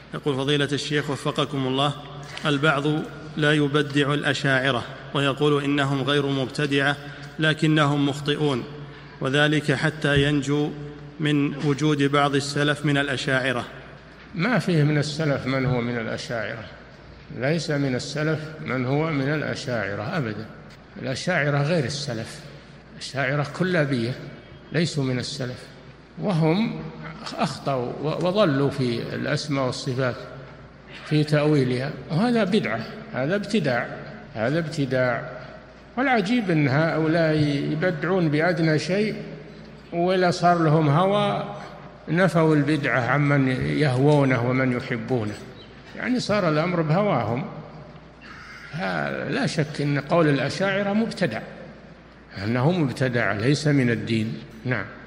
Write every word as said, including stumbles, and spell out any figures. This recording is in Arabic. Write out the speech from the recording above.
يقول فضيلة الشيخ وفقكم الله، البعض لا يبدع الأشاعرة ويقول إنهم غير مبتدعة لكنهم مخطئون، وذلك حتى ينجو من وجود بعض السلف من الأشاعرة. ما فيه من السلف من هو من الأشاعرة، ليس من السلف من هو من الأشاعرة أبدا. الأشاعرة غير السلف، الأشاعرة كلابية ليسوا من السلف، وهم أخطأوا وضلوا في الأسماء والصفات في تأويلها، وهذا بدعة، هذا ابتداع، هذا ابتداع. والعجيب أن هؤلاء يبدعون بأدنى شيء، وإذا صار لهم هوى نفوا البدعة عمن يهوونه ومن يحبونه، يعني صار الأمر بهواهم. لا شك أن قول الأشاعرة مبتدع، أنه مبتدع ليس من الدين. نعم.